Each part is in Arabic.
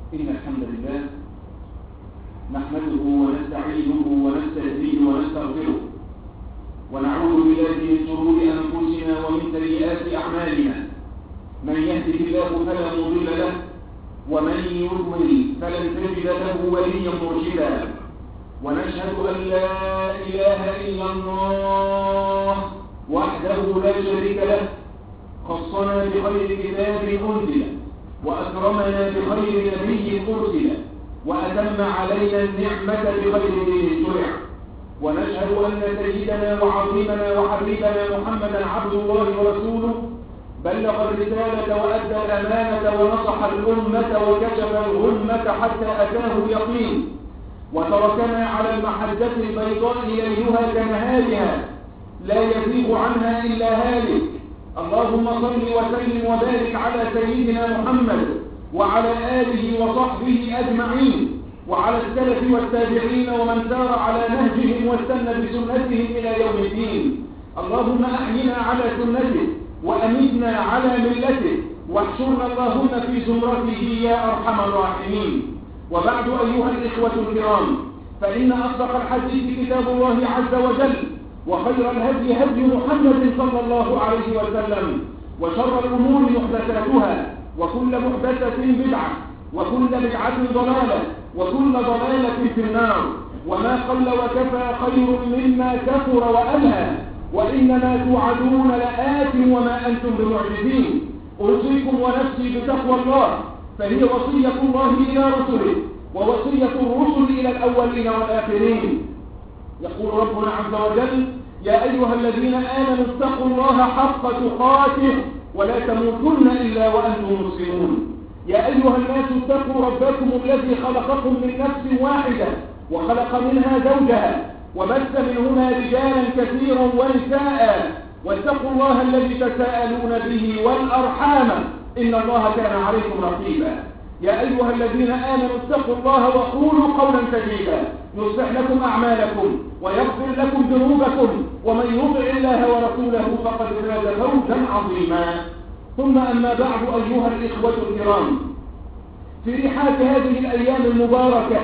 إن الحمد لله نحمده ونستعينه ونستهديه ونستغفره ونعوذ بالله من شرور أنفسنا ومن سيئات أعمالنا. من يهده الله فلا مضل له ومن يضلل فلن تجد له وليا مرشدا. ونشهد أن لا إله إلا الله وحده لا شريك له، خصنا بخير كتاب أنزل وأكرمنا بخير نبي أرسل وأتم علينا النعمة بخير دين شرع. ونشهد أن سيدنا وعظيمنا وحبيبنا محمدا عبد الله ورسوله بلغ الرسالة وأدى الأمانة ونصح الأمة وكشف الغمة حتى أتاه اليقين، وتركنا على المحجة البيضاء ليلها كنهارها لا يزيغ عنها إلا هالك. اللهم صل وسلم وبارك على سيدنا محمد وعلى آله وصحبه أجمعين وعلى السلف والتابعين ومن سار على نهجهم واستنى بسنتهم إلى يوم الدين. اللهم أحينا على سنته وأمتنا على ملته واحشرنا اللهم في زمرته يا أرحم الراحمين. وبعد أيها الإخوة الكرام، فإن أصدق الحديث كتاب الله عز وجل، وخير الهدي هدي محمد صلى الله عليه وسلم، وشر الأمور محدثاتها، وكل محدثة بدعة، وكل بدعة ضلالة، وكل ضلالة في النار. وما قل وكفى خير مما كثر وألهى، وإنما توعدون لآت وما أنتم بمعجزين. أوصيكم ونفسي بتقوى الله، فهي وصية الله إلى رسله ووصية الرسل إلى الأولين والآخرين. يقول ربنا عز وجل: يا أيها الذين آمنوا اتقوا الله حق تقاته ولا تموتن إلا وأنتم مسلمون. يا أيها الناس اتقوا ربكم الذي خلقكم من نفس واحدة وخلق منها زوجها وبث منهما رجالا كثيرا ونساء، واتقوا الله الذي تساءلون به والأرحام إن الله كان عليكم رقيبا. يا أيها الذين آمنوا اتقوا الله وقولوا قولا سديدا يصلح لكم أعمالكم ويغفر لكم ذنوبكم، ومن يطع الله ورسوله فقد فاز فوزا عظيما. ثم أما بعد أيها الإخوة الكرام، في رحاب هذه الأيام المباركة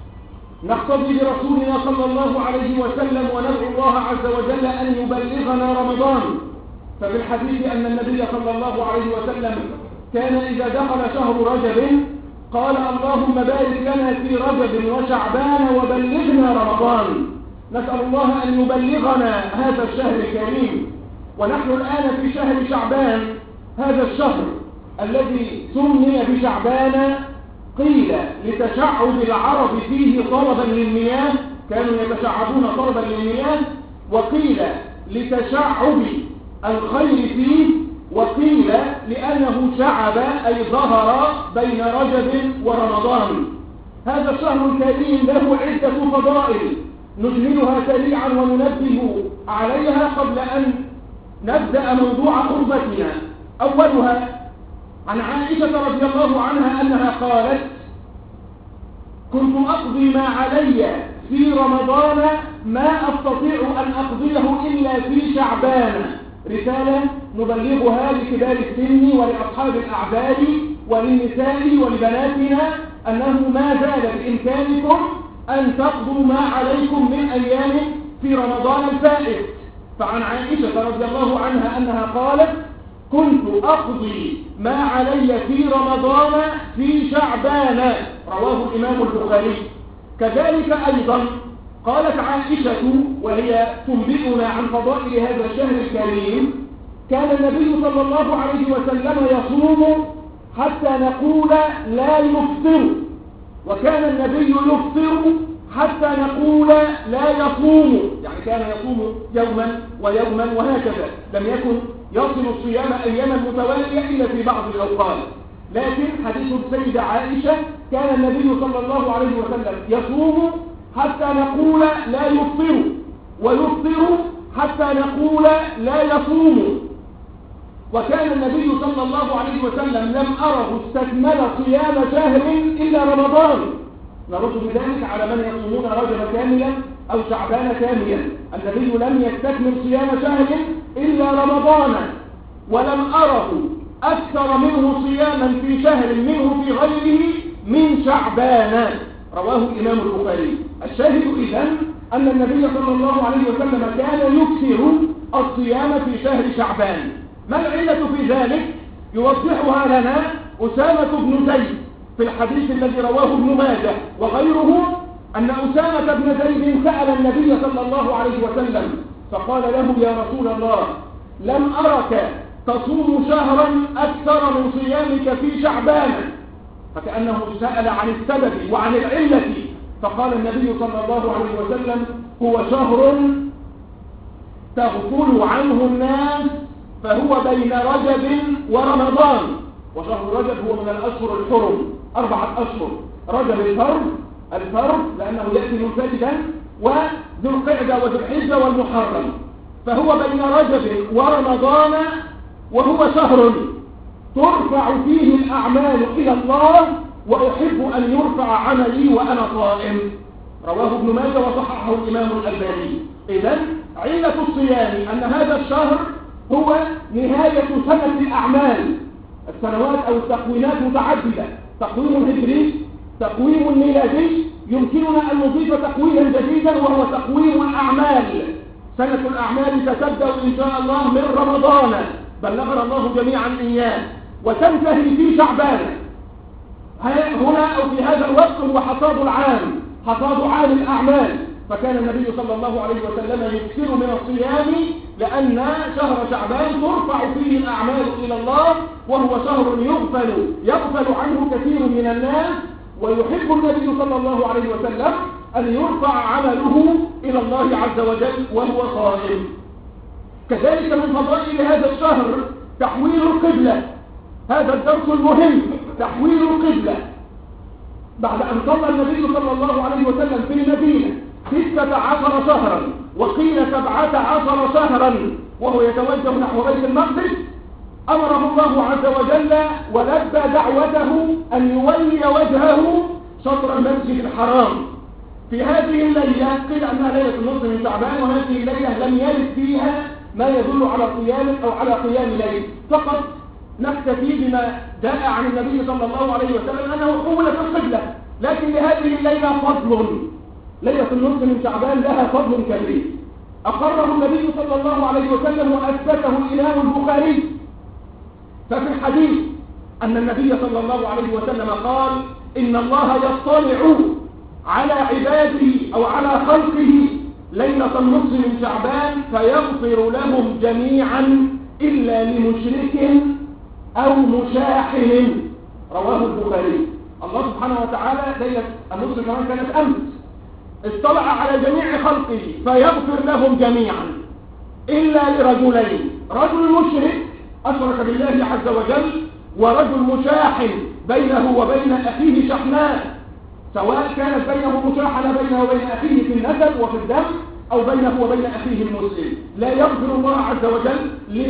نقتدي برسولنا صلى الله عليه وسلم وندعو الله عز وجل أن يبلغنا رمضان. ففي الحديث أن النبي صلى الله عليه وسلم كان إذا دخل شهر رجب قال: اللهم بارك لنا في رجب وشعبان وبلغنا رمضان. نسأل الله أن يبلغنا هذا الشهر الكريم. ونحن الآن في شهر شعبان، هذا الشهر الذي سمي بشعبان قيل لتشعب العرب فيه طلبا للمياه، كانوا يتشعبون طلبا للمياه، وقيل لتشعب الخير فيه، وقيل لأنه شعب أي ظهر بين رجب ورمضان. هذا الشهر الكريم له عدة فضائل نجملها سريعا وننبه عليها قبل أن نبدأ موضوع خطبتنا. أولها عن عائشة رضي الله عنها أنها قالت: كنت أقضي ما علي في رمضان ما أستطيع أن أقضيه إلا في شعبان. رسالة نبلغها لكبار السن ولأصحاب الأعداد وللنساء ولبناتنا أنه ما زال بإمكانكم أن تقضوا ما عليكم من أيام في رمضان الفائت. فعن عائشة رضي الله عنها أنها قالت: كنت أقضي ما علي في رمضان في شعبان، رواه الإمام البخاري. كذلك أيضا قالت عائشة وهي تنبئنا عن فضائل هذا الشهر الكريم: كان النبي صلى الله عليه وسلم يصوم حتى نقول لا يفطر، وكان النبي يفطر حتى نقول لا يصوم، يعني كان يصوم يوما ويوما وهكذا، لم يكن يصل الصيام أياما متوالية إلا في بعض الأوقات. لكن حديث السيدة عائشة: كان النبي صلى الله عليه وسلم يصوم حتى نقول لا يفطر، ويفطر حتى نقول لا يصوم. وكان النبي صلى الله عليه وسلم لم أره استكمل صيام شهر إلا رمضان. نرد بذلك على من يصومون رجب كاملا أو شعبان كاملا. النبي لم يستكمل صيام شهر إلا رمضان، ولم أره أكثر منه صياما في شهر منه في غيره من شعبان، رواه الإمام البخاري. الشاهد إذن أن النبي صلى الله عليه وسلم كان يكثر الصيام في شهر شعبان. ما العلة في ذلك؟ يوضحها لنا أسامة بن زيد في الحديث الذي رواه ابن ماجه وغيره، أن أسامة بن زيد سأل النبي صلى الله عليه وسلم فقال له: يا رسول الله، لم أرك تصوم شهرا أكثر من صيامك في شعبان. فكأنه سأل عن السبب وعن العلة، فقال النبي صلى الله عليه وسلم: هو شهر تغفل عنه الناس، فهو بين رجب ورمضان. وشهر رجب هو من الأشهر الحرم، 4 أشهر: رجب الفرد لأنه يأتي منفردا، وذو القعدة وذو الحجة والمحرم، فهو بين رجب ورمضان، وهو شهر ترفع فيه الأعمال إلى الله، وأحب أن يرفع عملي وأنا صائم. رواه ابن ماجه وصححه الإمام الألباني. إذن علة الصيام أن هذا الشهر هو نهاية سنة الأعمال. السنوات أو التقويمات متعددة: تقويم هجري، تقويم ميلادي، يمكننا أن نضيف تقويما جديدا وهو تقويم الأعمال. سنة الأعمال ستبدأ إن شاء الله من رمضان، بلغنا الله جميعا إياه، وتنتهي في شعبان. هنا أو في هذا الوقت هو حصاد العام، حصاد عام الأعمال. فكان النبي صلى الله عليه وسلم يكثر من الصيام، لأن شهر شعبان ترفع فيه الأعمال إلى الله، وهو شهر يغفل عنه كثير من الناس، ويحب النبي صلى الله عليه وسلم أن يرفع عمله إلى الله عز وجل وهو صائم. كذلك من فضائل هذا الشهر تحويل القبلة. هذا الدرس المهم، تحويل القبلة. بعد أن صلى النبي صلى الله عليه وسلم في المدينة 16 شهرا، وقيل 17 شهرا، وهو يتوجه نحو بيت المقدس، أمره الله عز وجل ولبى دعوته أن يولي وجهه شطر المسجد الحرام. في هذه الليلة قيل أنها ليلة النصف من شعبان، وهذه الليلة لم يرد فيها ما يدل على قيام أو على قيام ليل، فقط نكتفي بما جاء عن النبي صلى الله عليه وسلم أنه حولت القبلة. لكن لهذه الليلة فضل، ليلة النصف من شعبان لها فضل كبير أقره النبي صلى الله عليه وسلم وأثبته الإمام البخاري. ففي الحديث أن النبي صلى الله عليه وسلم قال: إن الله يطلع على عباده أو على خلقه ليلة النصف من شعبان فيغفر لهم جميعا إلا لمشرك أو مشاحن. رواه البخاري. الله سبحانه وتعالى ليلة النصف كمان كانت أمس، اطلع على جميع خلقه فيغفر لهم جميعا إلا لرجلين: رجل مشرك أشرك بالله عز وجل، ورجل مشاحن بينه وبين أخيه شحناء، سواء كانت بينه مشاحنة بينه وبين أخيه في النسب وفي الدم، أو بينه وبين أخيه المسلم، لا يغفر الله عز وجل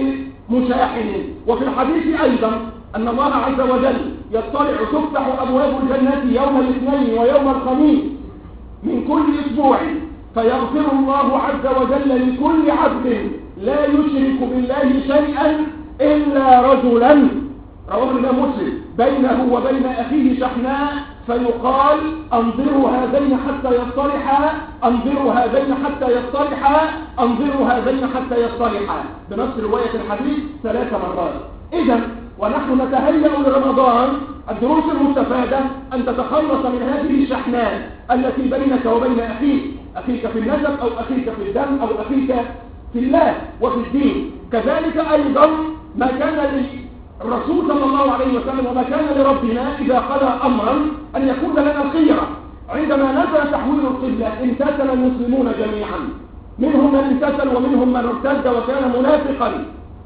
لمشاحن. وفي الحديث أيضا أن الله عز وجل يطلع، تفتح أبواب الجنة يوم الاثنين ويوم الخميس من كل أسبوع، فيغفر الله عز وجل لكل عبد لا يشرك بالله شيئا إلا رجلا، رواه الإمام مسلم، بينه وبين أخيه شحناء، فيقال: انظروا هذين حتى يصطلحا، انظروا هذين حتى يصطلحا، انظروا هذين حتى يصطلحا، بنفس رواية الحديث 3 مرات. إذن ونحن نتهيأ لرمضان، الدروس المستفادة أن تتخلص من هذه الشحناء التي بينك وبين أخيك في النسب، أو أخيك في الدم، أو أخيك في الله وفي الدين. كذلك أيضا ما كان للرسول صلى الله عليه وسلم وما كان لربنا إذا قضى أمرا أن يكون لنا الخيرة. عندما نزل تحويل القبلة امتثل المسلمون جميعا، منهم من امتثل ومنهم من ارتد وكان منافقا.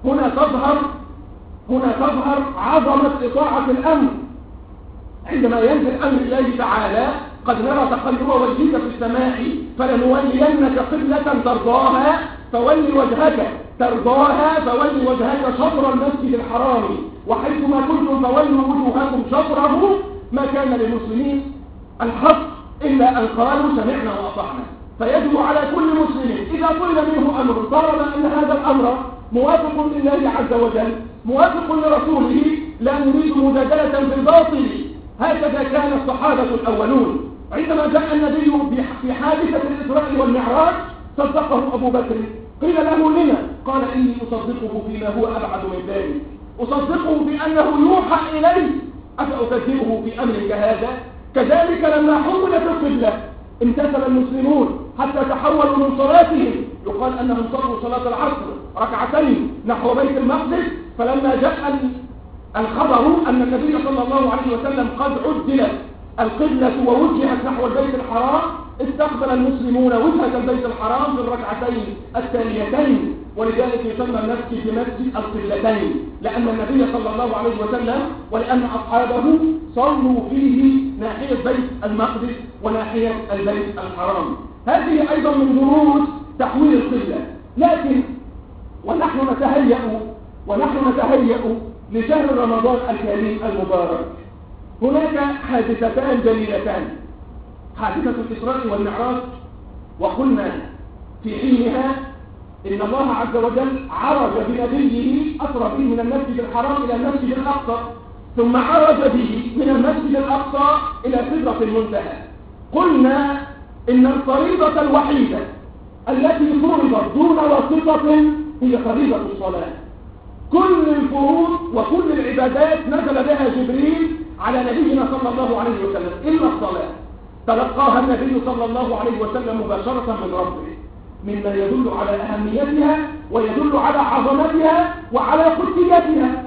هنا تظهر عظمة إطاعة الأمر. عندما ينزل أمر الله تعالى: قد نرى تقلب وجهك في السماء فلنولينك قبلة ترضاها فولي وجهك، ترضاها فولي وجهك شطر المسجد الحرام، وحيثما كنتم فولوا وجوهكم شطره. ما كان للمسلمين الحق إلا أن قالوا سمعنا وأطعنا. فيجب على كل مسلم إذا طلب منه أمر طالما أن هذا الأمر موافق لله عز وجل، موافق لرسوله، لا نريد مجادلة في الباطل، هكذا كان الصحابة الأولون. عندما جاء النبي في حادثة الإسراء والمعراج صدقه أبو بكر. قيل له لما؟ قال إني أصدقه فيما هو أبعد من ذلك، أصدقه بأنه يوحى إليه، أفأكذبه في أمر كهذا؟ كذلك لما حولت القبلة امتثل المسلمون حتى تحولوا من صلاتهم، يقال أنهم صلوا صلاة العصر ركعتين نحو بيت المقدس، فلما جاء الخبر أن النبي صلى الله عليه وسلم قد عدلت القبلة ووجهت نحو البيت الحرام، استقبل المسلمون وجهة البيت الحرام في الركعتين التاليتين، ولذلك يسمى المسجد بمسجد القبلتين، لأن النبي صلى الله عليه وسلم ولأن أصحابه صلوا فيه ناحية بيت المقدس وناحية البيت الحرام. هذه أيضا من دروس تحويل القبلة. لكن ونحن نتهيأ لشهر رمضان الكريم المبارك، هناك حادثتان جليلتان، حادثة الإسراء والمعراج، وقلنا في حينها إن الله عز وجل عرج بنبيه، أسرى به من المسجد الحرام إلى المسجد الأقصى، ثم عرج به من المسجد الأقصى إلى سدرة المنتهى. قلنا إن الفريضة الوحيدة التي فرضت دون واسطة هي فريضة الصلاة. كل الفروض وكل العبادات نزل بها جبريل على نبينا صلى الله عليه وسلم إلا الصلاة، تلقاها النبي صلى الله عليه وسلم مباشرة من ربه، مما يدل على أهميتها ويدل على عظمتها وعلى قدسيتها.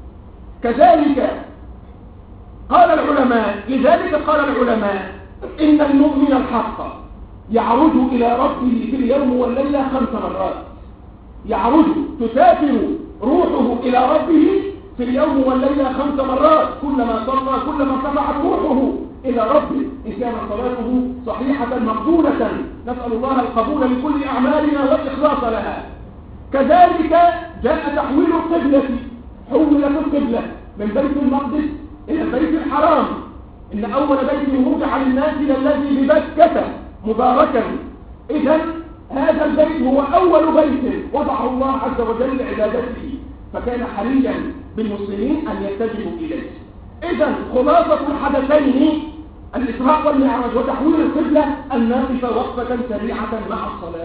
كذلك قال العلماء، لذلك قال العلماء إن المؤمن الحق يعرج إلى ربه في اليوم والليلة 5 مرات، يعرج، تسافر روحه إلى ربه في اليوم والليلة 5 مرات، كلما صلى كلما ارتفعت روحه إلى ربه، إن كانت صلاته صحيحة مقبولة، نسأل الله القبول لكل أعمالنا والإخلاص لها. كذلك جاء تحويل القبلة، حولت القبلة من بيت المقدس إلى البيت الحرام، إن أول بيت وضع للناس الذي ببكة مباركا. إذن هذا البيت هو أول بيت وضعه الله عز وجل لعبادته، فكان حريا بالمسلمين أن يتجهوا إليه. إذن خلاصة الحدثين الإسراء والمعراج وتحويل القبلة أن نقف وقفة سريعة مع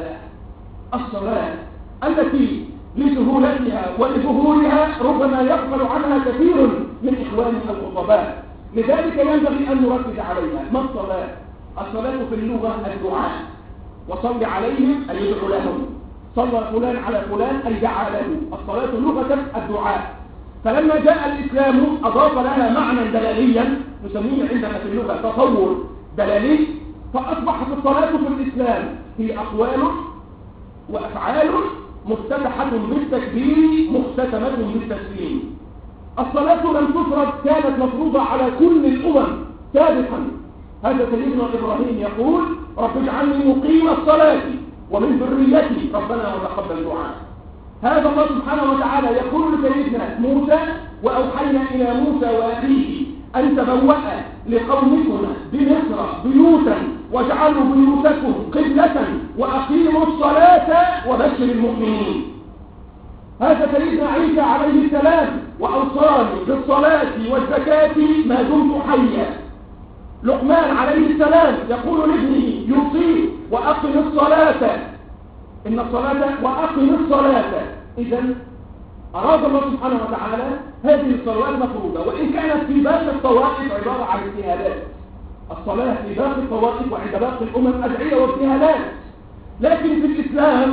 الصلاة التي لسهولتها ولظهورها ربما يغفل عنها كثير من إخواننا الخطباء، لذلك ينبغي أن نركز عليها. ما الصلاة؟ الصلاة في اللغة الدعاء، وصل عليهم أي يدعو لهم، صلى فلان على فلان أي دعا له. الصلاة لغة الدعاء، فلما جاء الإسلام أضاف لها معنى دلاليا نسميه عندنا في اللغة تطور دلالي، فأصبحت الصلاة في الإسلام هي أقوال وأفعال مفتتحة بالتكبير مختتمة بالتسليم. الصلاة لم تفرض، كانت مفروضة على كل الأمم سابقا. هذا سيدنا إبراهيم يقول رب اجعلني مقيم الصلاة ومن ذريتي ربنا وتقبل دعاء. هذا الله سبحانه وتعالى يقول لسيدنا موسى وأوحينا إلى موسى وأخيه أن تبوأ لقومكم بمصر بيوتا واجعلوا بيوتكم قبلة وأقيموا الصلاة وبشر المؤمنين. هذا سيدنا عيسى عليه السلام وأوصاني بالصلاة والزكاة ما دمت حيا. لقمان عليه السلام يقول لابنه يوصيه وأقم الصلاة، إن الصلاة وأقم الصلاة. إذن أراد الله سبحانه وتعالى هذه الصلوات مفروضة، وإن كانت في باقي الطوائف عبارة عن اجتهادات. الصلاة في باقي الطوائف وعند باقي الأمم أدعية واجتهادات، لكن في الإسلام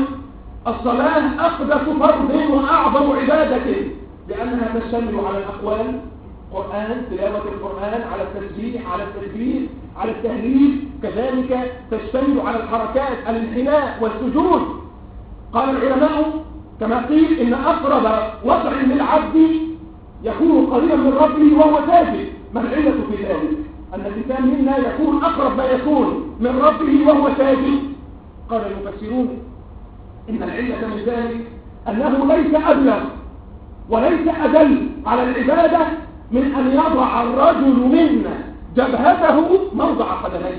الصلاة أقدس فرض وأعظم عبادة، لأنها تشتمل على الأقوال، قرآن، تلاوة القرآن، على التسبيح، على التكبير، على التهليل، كذلك تشتمل على الحركات، الانحناء والسجود. قال العلماء كما قيل إن أقرب وضع للعبد يكون قريبا من ربه وهو ساجد. ما العلة في ذلك؟ أن الإنسان منا يكون أقرب ما يكون من ربه وهو ساجد. قال المفسرون إن العلة من ذلك أنه ليس أبلغ وليس أدل على العبادة من أن يضع الرجل منا جبهته موضع قدميه.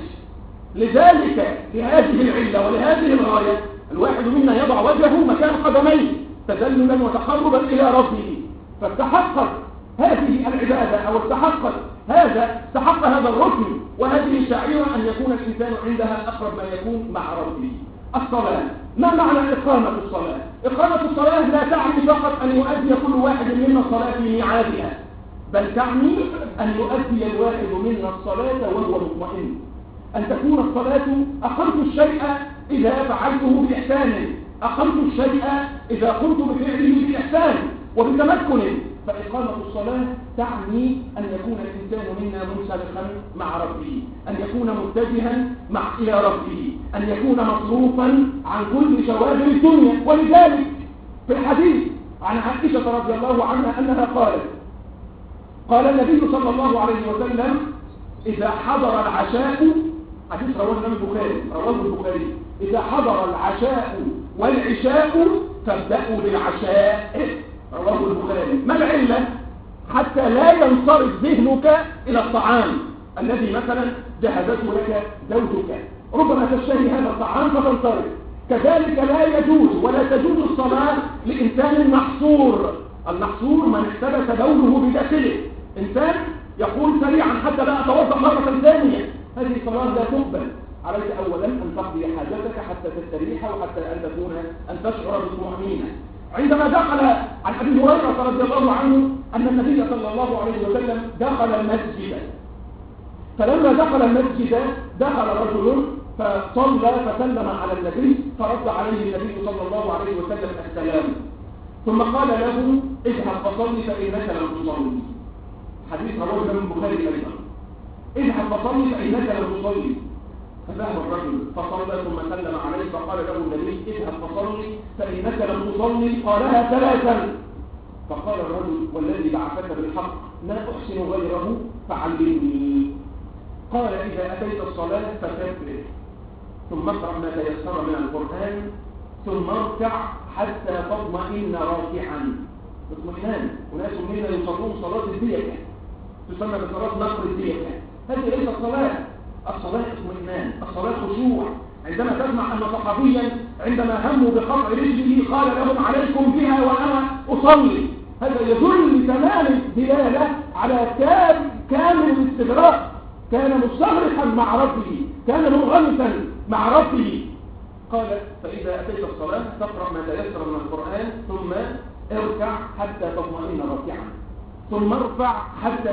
لذلك لهذه العلة ولهذه الغاية الواحد منا يضع وجهه مكان قدميه تذللا وتقربا إلى ربه، فاستحقت هذه العبادة أو استحقت هذا استحق هذا الركن، وهذه شعيرة أن يكون الإنسان عندها أقرب ما يكون مع ربه. الصلاة، ما معنى إقامة الصلاة؟ إقامة الصلاة لا تعني فقط أن يؤدي كل واحد منا الصلاة في ميعادها، بل تعني أن يؤدي الواحد منا الصلاة وهو مطمئن، أن تكون الصلاة أقمت الشيء إذا فعلته بإحسان، أقمت الشيء إذا قمت بفعله بإحسان وبتمكن. فإقامة الصلاة تعني أن يكون الإنسان منا منسلخا مع ربه، أن يكون متجها إلى ربه، أن يكون مصروفا عن كل شواغل الدنيا. ولذلك في الحديث عن عائشة رضي الله عنها أنها قالت: قال النبي صلى الله عليه وسلم: إذا حضر العشاء، حديث رواه البخاري، إذا حضر العشاء والعشاء فابدأوا بالعشاء، رواه البخاري. ما العلة؟ حتى لا ينصرف ذهنك إلى الطعام الذي مثلا جهزته لك زوجك، ربما تشتهي هذا الطعام فتنصرف. كذلك لا يجوز ولا تجوز الصلاة لإنسان محصور. المحصور من احتبس بوله بداخله، إنسان يقول سريعا حتى لا أتوضأ مرة ثانية، هذه الصلاة لا تقبل. عليك أولا أن تقضي حاجتك حتى تستريح وحتى أن تشعر بالطمأنينة. عندما دخل عن أبي هريرة رضي الله عنه أن النبي صلى الله عليه وسلم دخل المسجد، فلما دخل المسجد دخل رجل فصلى فسلم على النبي فرد عليه النبي صلى الله عليه وسلم السلام، ثم قال له: اذهب فصلي فإنك لم تصلي. حديث رواه الإمام البخاري أيضا: اذهب فصلي فإنك لم تصلي. فذهب الرجل فصلى ثم سلم عليه فقال له النبي: اذهب فصلي فإنك لم تصلي. قالها ثلاثا. فقال الرجل: والذي بعثك بالحق ما أحسن غيره فعلمني. قال: إذا أتيت الصلاة فكبر، ثم اقرأ ما تيسر من القرآن، ثم اركع حتى تطمئن راكعا. اطمئنان، وناس منا يصلون صلاة الديكة تسمى بصلاة نقر الديكة، هذه ليست صلاة. الصلاة اطمئنان، الصلاة خشوع. عندما تسمع أن صحابيا عندما هموا بقطع رجله قال لهم: عليكم بها وأنا أصلي، هذا يدل تمام الدلالة على كامل الاستغراق، كان مستغرقا مع ربه، كان منغمسا مع ربه. قال: فإذا أتيت الصلاة تقرأ ما تيسر من القرآن، ثم اركع حتى تطمئن راكعا، ثم ارفع حتى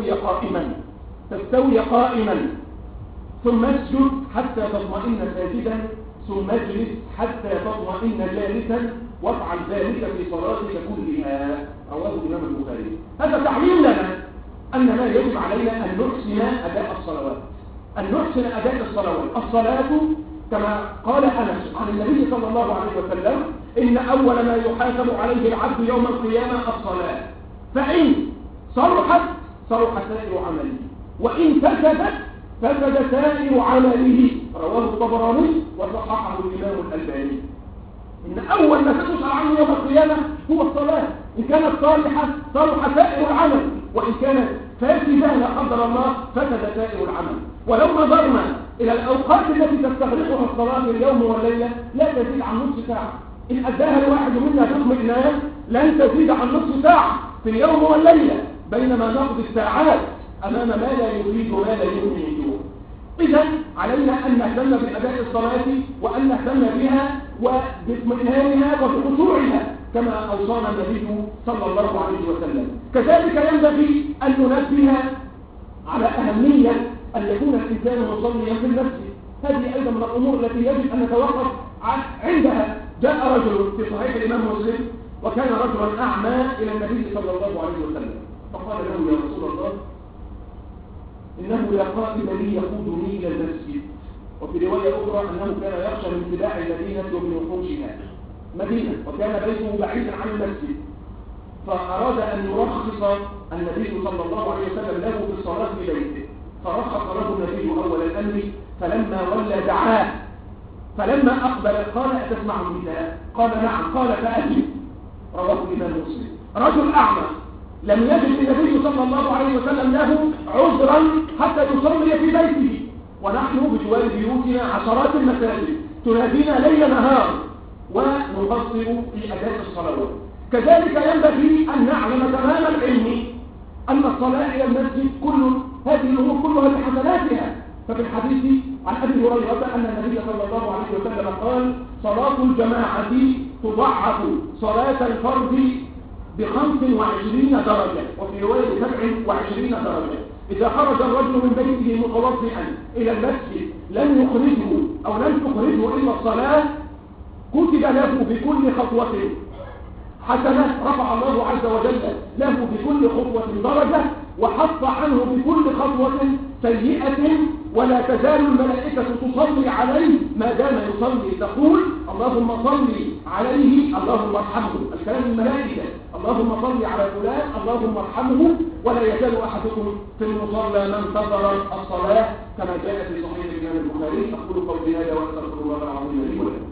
تستوي قائما، ثم اسجد حتى تطمئن ساجدا، ثم اجلس حتى تطمئن جالسا، وافعل ذلك في صلاتك كلها. رواه الإمام البخاري. هذا تعليم لنا أن ما يجب علينا أن نحسن أداء الصلوات، أن نحسن أداء الصلوات. الصلاة كما قال أنس عن النبي صلى الله عليه وسلم: إن أول ما يحاسب عليه العبد يوم القيامة الصلاة، فإن صلحت صلح سائر عمله، وإن فسدت فسد سائر عمله. رواه الطبراني وصححه الإمام الألباني. إن أول ما تسأل عنه يوم القيامة هو الصلاة، إن كانت صالحة صلح سائر العمل، وإن كانت فاسدة لا قدر الله فسد سائر العمل. ولو نظرنا إلى الأوقات التي تستغرقها الصلاة في اليوم والليلة لا تزيد عن نصف ساعة، إن أداها الواحد منا باطمئنان لن تزيد عن نصف ساعة في اليوم والليلة، بينما نقضي الساعات أمام ما لا يفيد وما لا يغني من جوع. إذا علينا أن نهتم بأداء الصلاة وأن نهتم بها وباطمئنانها وبخشوعها كما أوصانا النبي صلى الله عليه وسلم. كذلك ينبغي أن ننبه على أهمية أن يكون الإنسان مصليا في المسجد، هذه أيضا من الأمور التي يجب أن نتوقف عندها. جاء رجل في صحيح الإمام مسلم وكان رجلا أعمى إلى النبي صلى الله عليه وسلم، فقال له: يا رسول الله، إنه لقائد لي يقودني إلى المسجد. وفي رواية أخرى أنه كان يخشى من اتباع المدينة ومن وحوشها مدينة، وكان بيته بعيدا عن المسجد، فأراد أن يرخص النبي صلى الله عليه وسلم له في الصلاة في بيته، فرخص له النبي أول الأمر، فلما ولى دعاه، فلما أقبل قال: أتسمع النداء؟ قال: نعم. قال: فأجب. رواه الإمام مسلم. رجل أعمى لم يجد النبي صلى الله عليه وسلم له عذرا حتى يصلي في بيته، ونحن بجوار بيوتنا عشرات المساجد تنادينا ليل نهار ونقصر في أداء الصلوات. كذلك ينبغي أن نعلم تمام العلم أن الصلاة إلى المسجد كل هذه الأمور كلها بحسناتها. ففي الحديث عن أبي هريرة أن النبي صلى الله عليه وسلم قال: صلاة الجماعة تضعف صلاة الفرد ب25 درجة، وفي رواية 27 درجة. إذا خرج الرجل من بيته متوضئا إلى المسجد لم يخرجه أو لم تخرجه إلا الصلاة، كتب له بكل خطوة حسنة، رفع الله عز وجل له بكل خطوة درجة، وحط عنه بكل خطوة سيئة. ولا تزال الملائكة تصلي عليه ما دام يصلي، تقول: اللهم صل عليه اللهم ارحمه. الكلام الملائكة: اللهم صل على فلان اللهم ارحمه. ولا يزال أحدكم في المصلى من انتظر الصلاة، كما جاء في صحيح الإمام البخاري. أقول قولي هذا وأستغفر الله العظيم لي ولكم.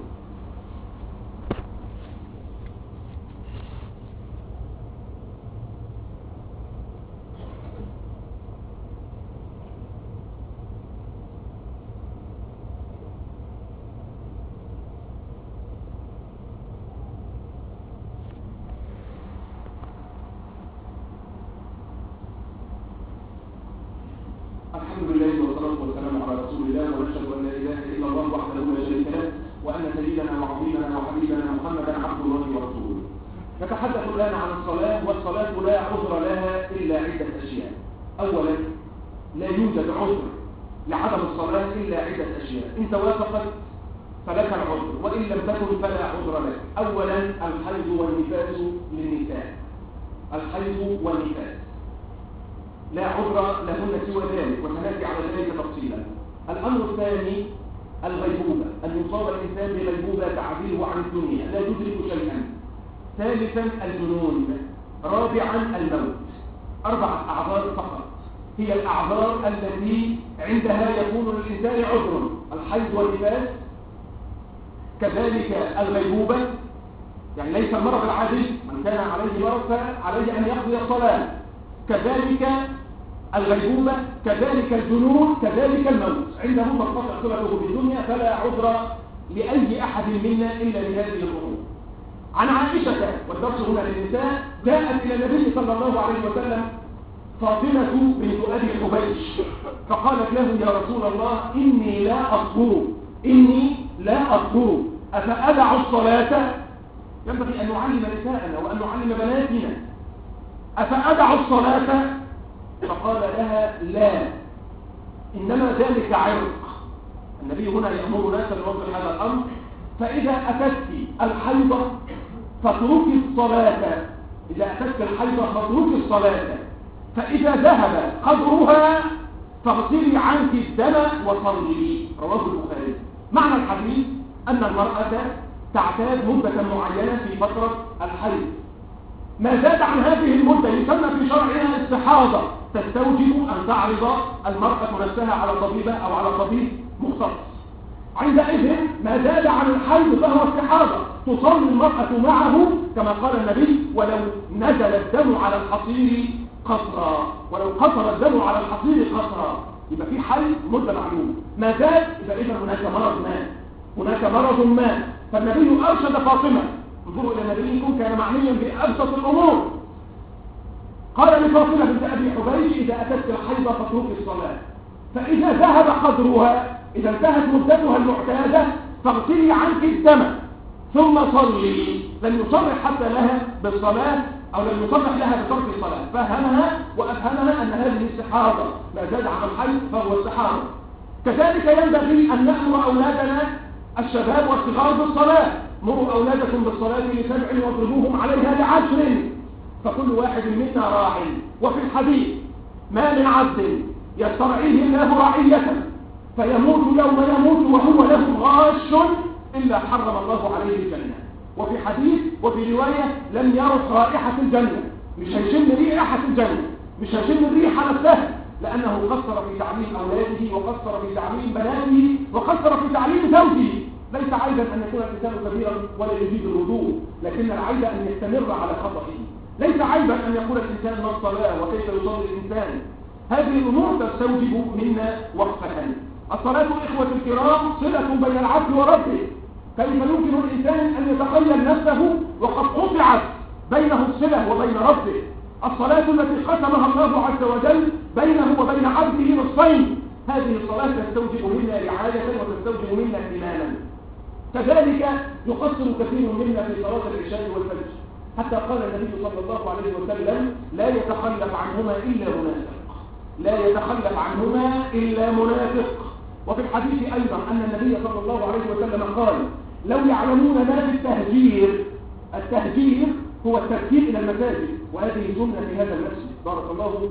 الحمد لله والصلاة والسلام على رسول الله، ونشهد أن لا إله إلا الله وحده لا شريك له، وأن سيدنا وعظيمنا وحبيبنا محمدا عبد الله ورسوله. نتحدث الآن عن الصلاة، والصلاة لا عذر لها إلا عدة أشياء. أولا، لا يوجد عذر لعدم الصلاة إلا عدة أشياء. إن توافقت فلك العذر، وإن لم تكن فلا عذر لك. أولا، الحيض والنفاس للنساء. الحيض والنفاس لا عذر لهن سوى ذلك، وسنأتي على ذلك تفصيلا. الأمر الثاني الغيبوبة، أن يصاب الإنسان بغيبوبة تعزله عن الدنيا لا يدرك شيئا. ثالثا الجنون. رابعا الموت. 4 أعذار فقط هي الأعذار التي عندها يكون للإنسان عذر: الحيض والنفاس، كذلك الغيبوبة، يعني ليس المرض العادي، من كان عليه مرض فعليه أن يقضي الصلاة، كذلك الغيبوبة، كذلك الجنون، كذلك الموت. عنده تنقطع صلته بالدنيا، فلا عذر لأي أحد منا إلا لهذه الأمور. عن عائشة، والدرس هنا للنساء، جاءت إلى النبي صلى الله عليه وسلم فاطمة بنت أبي حبيش، فقالت له: يا رسول الله، إني لا أطهر أفأدع الصلاة؟ ينبغي أن نعلم نساءنا وأن نعلم بناتنا. أفأدع الصلاة؟ فقال لها: لا، إنما ذلك عرق. النبي هنا يأمرنا بوضع هذا الأمر. فإذا أتت الحيضة فاتركي الصلاة، إذا أتت الحيضة فاتركي الصلاة، فإذا ذهب قدرها فاغسلي عنك الدم وصلي. رواه البخاري. معنى الحديث أن المرأة تعتاد مدة معينة في فترة الحيض، ما زاد عن هذه المدة يسمى في شرعنا استحاضة، تستوجب أن تعرض المرأة نفسها على طبيبة أو على طبيب مختص. عندئذ ما زاد عن الحيض فهو استحاضة، تصلي المرأة معه كما قال النبي: ولو نزل الدم على الحصير قطرا، ولو قطر الدم على الحصير قطرا. يبقى في حيض مدة معلومة، ما زاد يبقى إذا هناك مرض ما. فالنبي أرشد فاطمة، انظروا إلى النبي كان معنيا بأبسط الأمور. قال لفاطمة بنت أبي حبيش: إذا أتت الحيضة فاتركي الصلاة، فإذا ذهب قدرها، إذا انتهت مدتها المعتادة، فاغسلي عنك الدم ثم صلي. لم يصرح حتى لها بالصلاة، أو لم يصرح لها بترك الصلاة، فهمها وأفهمها أن هذه استحاضة، ما زاد عن الحيض فهو استحاضة. كذلك ينبغي أن نأمر أولادنا الشباب والصغار بالصلاة. مروا أولادكم بالصلاة ل7 واضربوهم عليها ل10، فكل واحد منا راع. وفي الحديث: ما من عبد يسترعيه الله رعية فيموت يوم يموت وهو له غاش إلا حرم الله عليه الجنة. وفي حديث وفي رواية: لم يرح رائحة الجنة، مش هيشم ريحة الجنة، مش هيشم الريحة نفسها، لأنه قصر في تعليم أولاده، وقصر في تعليم بناته، وقصر في تعليم زوجه. ليس عيبا أن يكون الإنسان كبيرا ولا يجيد الوضوء، لكن العيب أن يستمر على خطئه. ليس عيبا أن يقول الإنسان ما الصلاة وكيف يصلي الإنسان. هذه الأمور تستوجب منا وقفة. الصلاة إخوة الكرام صلة بين العبد وربه. كيف يمكن الإنسان أن يتخيل نفسه وقد قطعت بينه الصلة وبين ربه؟ الصلاة التي قسمها الله عز وجل بينه وبين عبده نصفين، هذه الصلاة تستوجب منا رعاية وتستوجب منا اهتماما. كذلك يقصر كثير منا في صلاة العشاء والفجر، حتى قال النبي صلى الله عليه وسلم لا يتخلف عنهما إلا منافق، لا يتخلف عنهما إلا منافق. وفي الحديث أيضا أن النبي صلى الله عليه وسلم قال لو يعلمون ما في التهجير، التهجير هو الترتيب إلى المساجد، وهذه سنة في هذا المسجد بارك الله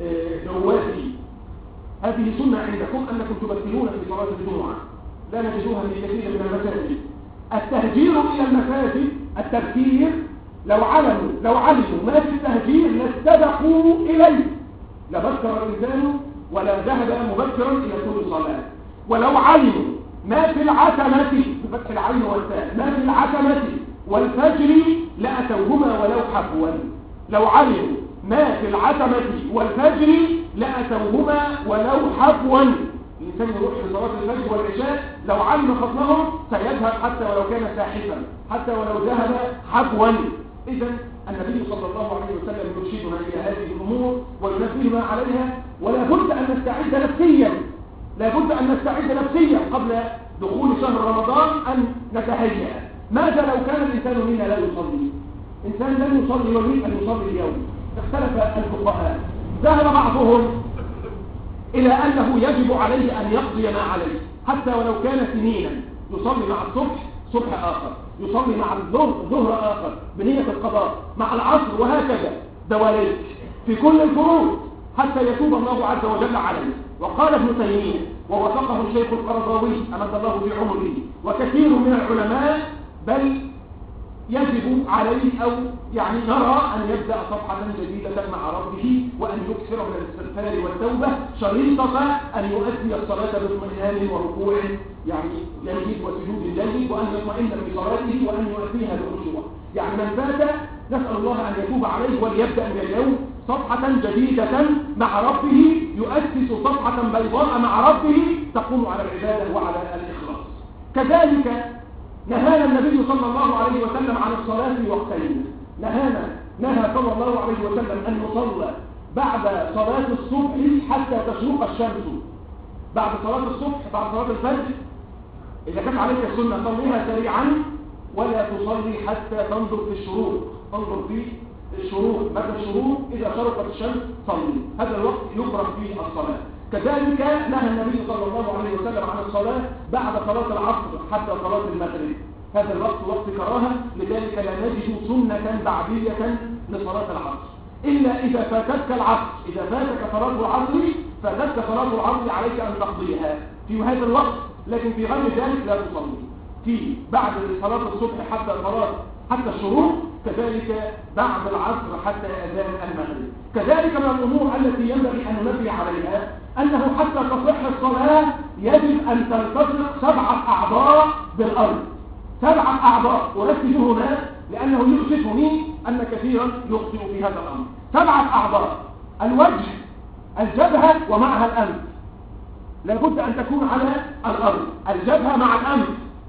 جواتي، هذه سنة عندكم أنكم تبكرون في صلاة الجمعة، لا نجدوها في كثير من المساجد. التهجير إلى المساجد، التبكير، لو علموا ما في التهجير لاستبقوا إليه، لبكر الإنسان ولا ذهب مبكرا إلى كل صلاة. ولو علموا ما في العتمة بفتح العين والتاء، ما في العتمة والفجر لأتوهما ولو حبوا. لو علموا ما في العتمة والفجر لأتوهما ولو حبوا. الإنسان يروح لصلاة الفجر والعشاء لو علم فضلهم سيذهب حتى ولو كان ساحفا، حتى ولو ذهب حبوا. إذا النبي صلى الله عليه وسلم يرشدنا إلى هذه الأمور وينبهنا عليها، ولا بد أن نستعد نفسيا، لا بد أن نستعد نفسيا قبل دخول شهر رمضان أن نتهيأ. ماذا لو كان الإنسان منا لا يصلي؟ إنسان لم يصلي يريد أن يصلي اليوم، اختلف الفقهاء، ذهب بعضهم إلى أنه يجب عليه أن يقضي ما عليه حتى ولو كان سنينا، يصلي مع الصبح صبح آخر، يصلي مع الظهر ظهر آخر بنية القضاء، مع العصر، وهكذا دواليك في كل الفروض حتى يتوب الله عز وجل عليه. وقال ابن تيمية ووثقه الشيخ القرضاوي أمد الله في عمره وكثير من العلماء، بل يجب عليه أو يعني نرى أن يبدأ صفحة جديدة مع ربه وأن يكثر من الاستغفار والتوبة، شريطة أن يؤدي الصلاة باطمئنان وركوع يعني جيد وسجود جيد، وأن يطمئن في صلاته وأن يؤديها بخشوع. يعني من فات نسأل الله أن يتوب عليه وليبدأ من اليوم صفحة جديدة مع ربه، يؤسس صفحة بيضاء مع ربه تقوم على العبادة وعلى الإخلاص. كذلك نهانا النبي صلى الله عليه وسلم عن الصلاة في وقتين، نهى صلى الله عليه وسلم أن نصلى بعد صلاة الصبح حتى تشرق الشمس، بعد صلاة الصبح بعد صلاة الفجر إذا كانت عليك السنة صليها سريعا، ولا تصلي حتى تنظر في الشروق، تنظر في الشروق، متى الشروق إذا شرقت الشمس صلي، هذا الوقت يكره فيه الصلاة. كذلك نهى النبي صلى الله عليه وسلم عن الصلاة بعد صلاة العصر حتى صلاة المغرب، هذا الوقت وقت كراهة، لذلك لا نجد سنة بعدية لصلاة العصر إلا إذا فاتتك العصر، إذا فاتك صلاة العصر فاتتك صلاة العصر عليك أن تقضيها في هذا الوقت، لكن في غير ذلك لا تصلي في بعد صلاة الصبح حتى الشروق، كذلك بعد العصر حتى أذان المغرب. كذلك من الأمور التي ينبغي أن ننبه عليها أنه حتى تصح الصلاة يجب أن تلتصق 7 أعضاء بالأرض، 7 أعضاء، وركزوا هنا لأنه يؤسفني أن كثيرا يخطئ في هذا الأمر. 7 أعضاء: الوجه، الجبهة ومعها الأنف، لابد أن تكون على الأرض، الجبهة مع الأنف،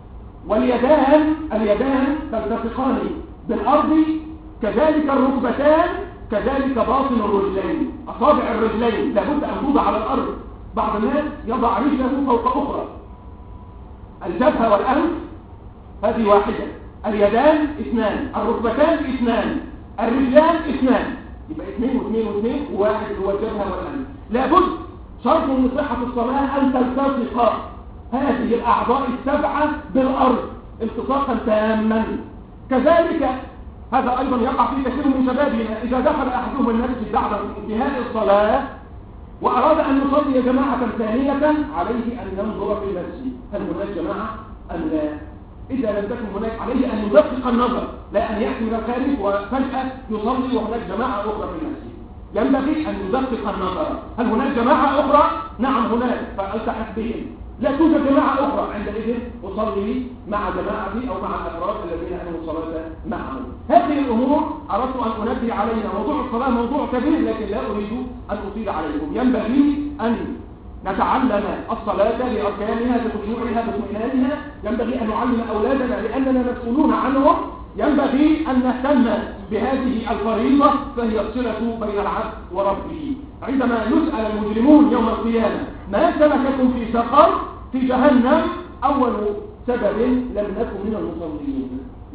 واليدان تلتصقان بالأرض، كذلك الركبتان، كذلك باطن الرجلين، أصابع الرجلين لابد أن توضع على الأرض، بعض الناس يضع رجله فوق أخرى. الجبهة والأنف هذه واحدة، اليدان 2، الركبتان 2، الرجلان 2، يبقى 2 و2 و2، وواحد هو الجبهة والأنف. لابد شرط من صحة الصلاة أن تلتصق هذه الأعضاء 7 بالأرض التصاقا تاما. كذلك هذا أيضا يقع في كثير من شبابنا، إذا دخل أحدهم المسجد بعد انتهاء الصلاة وأراد أن يصلي جماعة ثانية عليه أن ينظر في المسجد هل هناك جماعة أم لا. إذا لم تكن هناك عليه أن يدقق النظر، لا أن يأتي من الخارج وفجأة يصلي وهناك جماعة أخرى في المسجد. ينبغي أن يدقق النظر، هل هناك جماعة أخرى؟ نعم هناك، فألتحق بهم. لا توجد جماعة أخرى، عندئذ أصلي مع جماعتي أو مع الأفراد الذين أنهوا الصلاة معهم. هذه الأمور أردت أن أنبه علينا. موضوع الصلاة موضوع كبير، لكن لا أريد أن أطيل عليكم. ينبغي أن نتعلم الصلاة بأركانها بخشوعها باطمئنانها، ينبغي أن نعلم أولادنا لأننا مسؤولون عنهم ينبغي أن نهتم بهذه الفريضة، فهي الصلة بين العبد وربه. عندما يسأل المجرمون يوم القيامة ما سلككم في سقر في جهنم، أول سبب لم نكن من المصلين،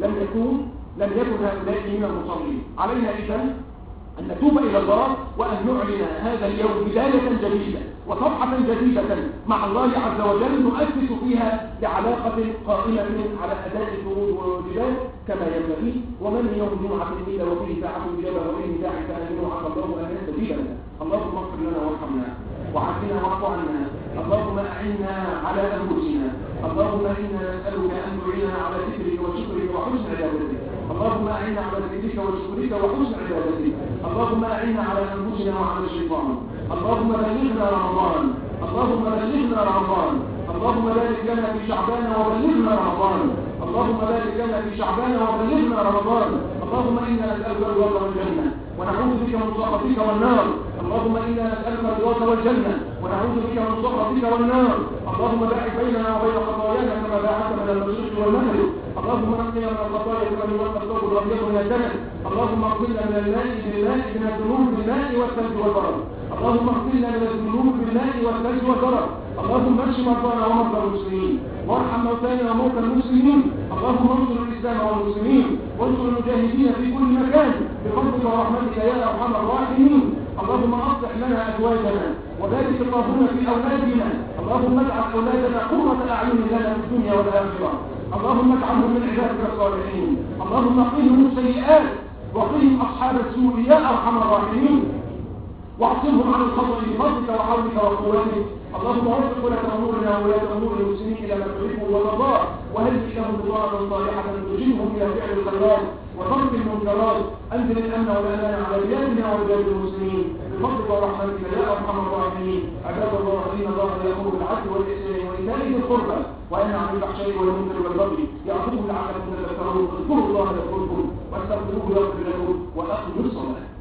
لم يكن هؤلاء من المصلين. علينا إذن أن نتوب إلى الله وأن نعلن هذا اليوم بداية جديدة وصفحة جديدة مع الله عز وجل نؤسس فيها لعلاقة قائمة على أداء الفروض والواجبات كما ينبغي. ومن يوم جمعة إلا وفيه ساعة إجابة وفيه داعي فأمين وعسى الله أن يستجيب لنا. اللهم اغفر لنا وارحمنا وعافنا واعف عنا. اللهم أعنا على أنفسنا. اللهم إنا نسألك أن تعيننا على ذكرك وشكرك وحسن عبادتك. اللهم أعنا على ذكرك وشكرك وحسن عبادتك. اللهم أعنا على أنفسنا وعلى الشيطان. اللهم بلغنا رمضان. اللهم بلغنا رمضان. اللهم بارك لنا في شعبان وبلغنا رمضان. اللهم بارك لنا في شعبان وبلغنا رمضان. اللهم إنا نسألك رضاك والجنة ونعوذ بك من سخطك والنار. اللهم إنا نسألك رضاك والجنة ونعوذ بك من سخطك والنار. اللهم باعد بيننا وبين خطايانا كما باعدت من المشرق والمغرب. اللهم نقنا من الخطايا كما ينقى الثوب الأبيض من الدنس. اللهم اغسلنا من الماء بالماء من الذنوب بالماء والثلج والبرد. اللهم اغسلنا من الذنوب بالماء والثلج والبرد. اللهم اشف مرضانا ومرضى المسلمين وارحم موتانا وموتى المسلمين. اللهم انصر الإسلام والمسلمين وانصر المجاهدين في كل مكان بفضلك ورحمتك يا أرحم الراحمين. اللهم أصلح لنا أزواجنا وبارك اللهم في أولادنا. اللهم اجعل أولادنا قرة أعين لنا في الدنيا والآخرة. اللهم اجعلهم من عبادك الصالحين. اللهم قهم السيئات وقهم أصحاب السوء يا أرحم الراحمين واعصمهم عن الخطأ بفضلك وحولك وقوتك. اللهم وفق ولاة أمورنا وولاة أمور المسلمين إلى ما تحبه وترضاه وهيئ لهم بطانة صالحة تجيبهم إلى فعل الخيرات وترك المنكرات. أنزل الأمن والأمان على بلادنا وبلاد المسلمين بفضلك ورحمتك يا أرحم الراحمين. عباد الله إن الله يأمر بالعدل والإحسان وإيتاء ذي القربى وينهى عن الفحشاء والمنكر والبغي يعظكم لعلكم تذكرون. اذكروا الله يذكركم واستغفروه يغفر لكم وأقيموا الصلاة.